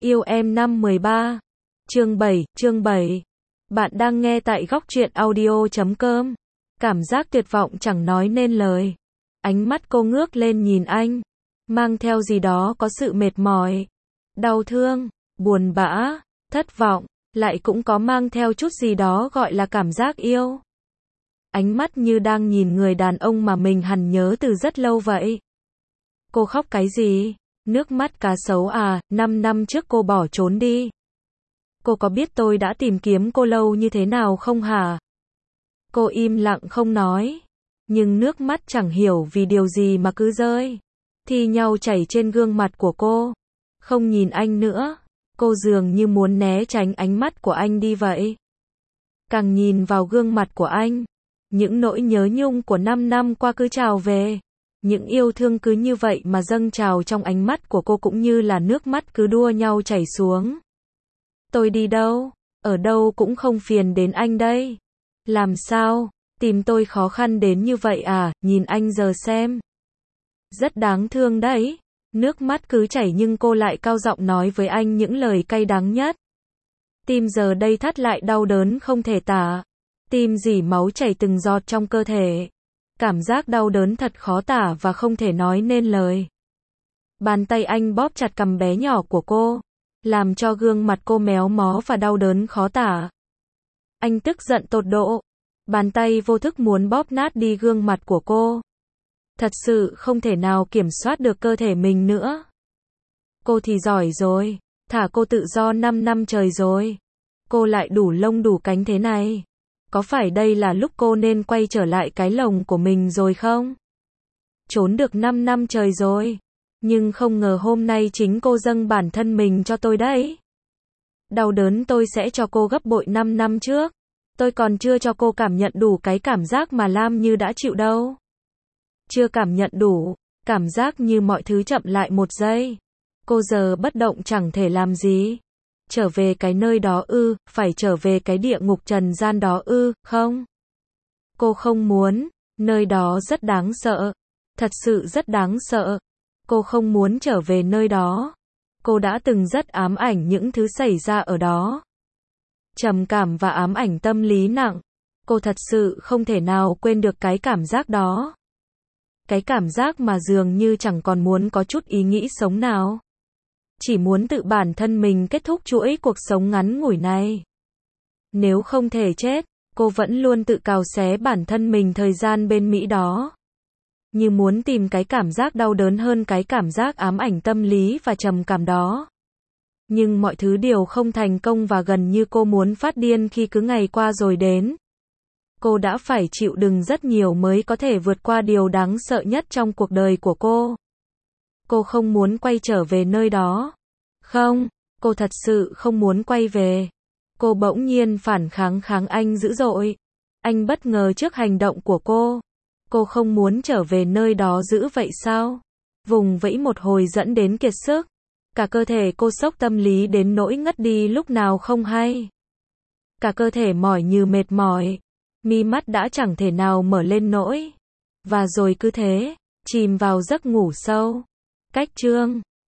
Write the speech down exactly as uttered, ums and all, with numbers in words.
Yêu em năm mười ba. Chương bảy, chương bảy. Bạn đang nghe tại góc truyện audio chấm com. Cảm giác tuyệt vọng chẳng nói nên lời. Ánh mắt cô ngước lên nhìn anh, mang theo gì đó có sự mệt mỏi, đau thương, buồn bã, thất vọng, lại cũng có mang theo chút gì đó gọi là cảm giác yêu. Ánh mắt như đang nhìn người đàn ông mà mình hằn nhớ từ rất lâu vậy. Cô khóc cái gì? Nước mắt cá sấu à, năm năm trước cô bỏ trốn đi. Cô có biết tôi đã tìm kiếm cô lâu như thế nào không hả? Cô im lặng không nói, nhưng nước mắt chẳng hiểu vì điều gì mà cứ rơi, thi nhau chảy trên gương mặt của cô. Không nhìn anh nữa, cô dường như muốn né tránh ánh mắt của anh đi vậy. Càng nhìn vào gương mặt của anh, những nỗi nhớ nhung của năm năm qua cứ trào về. Những yêu thương cứ như vậy mà dâng trào trong ánh mắt của cô, cũng như là nước mắt cứ đua nhau chảy xuống. Tôi đi đâu, ở đâu cũng không phiền đến anh đây. Làm sao, tìm tôi khó khăn đến như vậy à, nhìn anh giờ xem. Rất đáng thương đấy. Nước mắt cứ chảy nhưng cô lại cao giọng nói với anh những lời cay đắng nhất. Tim giờ đây thắt lại đau đớn không thể tả. Tim rỉ máu chảy từng giọt trong cơ thể. Cảm giác đau đớn thật khó tả và không thể nói nên lời. Bàn tay anh bóp chặt cằm bé nhỏ của cô, làm cho gương mặt cô méo mó và đau đớn khó tả. Anh tức giận tột độ. Bàn tay vô thức muốn bóp nát đi gương mặt của cô. Thật sự không thể nào kiểm soát được cơ thể mình nữa. Cô thì giỏi rồi, thả cô tự do năm năm trời rồi. Cô lại đủ lông đủ cánh thế này. Có phải đây là lúc cô nên quay trở lại cái lồng của mình rồi không? Trốn được năm năm trời rồi. Nhưng không ngờ hôm nay chính cô dâng bản thân mình cho tôi đấy. Đau đớn tôi sẽ cho cô gấp bội năm năm trước. Tôi còn chưa cho cô cảm nhận đủ cái cảm giác mà Lam Như đã chịu đâu. Chưa cảm nhận đủ, cảm giác như mọi thứ chậm lại một giây. Cô giờ bất động chẳng thể làm gì. Trở về cái nơi đó ư, phải trở về cái địa ngục trần gian đó ư, không? Cô không muốn, nơi đó rất đáng sợ. Thật sự rất đáng sợ. Cô không muốn trở về nơi đó. Cô đã từng rất ám ảnh những thứ xảy ra ở đó. Trầm cảm và ám ảnh tâm lý nặng. Cô thật sự không thể nào quên được cái cảm giác đó. Cái cảm giác mà dường như chẳng còn muốn có chút ý nghĩ sống nào. Chỉ muốn tự bản thân mình kết thúc chuỗi cuộc sống ngắn ngủi này. Nếu không thể chết, cô vẫn luôn tự cào xé bản thân mình thời gian bên Mỹ đó. Như muốn tìm cái cảm giác đau đớn hơn cái cảm giác ám ảnh tâm lý và trầm cảm đó. Nhưng mọi thứ đều không thành công và gần như cô muốn phát điên khi cứ ngày qua rồi đến. Cô đã phải chịu đựng rất nhiều mới có thể vượt qua điều đáng sợ nhất trong cuộc đời của cô. Cô không muốn quay trở về nơi đó. Không, cô thật sự không muốn quay về. Cô bỗng nhiên phản kháng kháng anh dữ dội. Anh bất ngờ trước hành động của cô. Cô không muốn trở về nơi đó dữ vậy sao? Vùng vẫy một hồi dẫn đến kiệt sức. Cả cơ thể cô sốc tâm lý đến nỗi ngất đi lúc nào không hay. Cả cơ thể mỏi như mệt mỏi. Mi mắt đã chẳng thể nào mở lên nổi. Và rồi cứ thế, chìm vào giấc ngủ sâu. Cách chương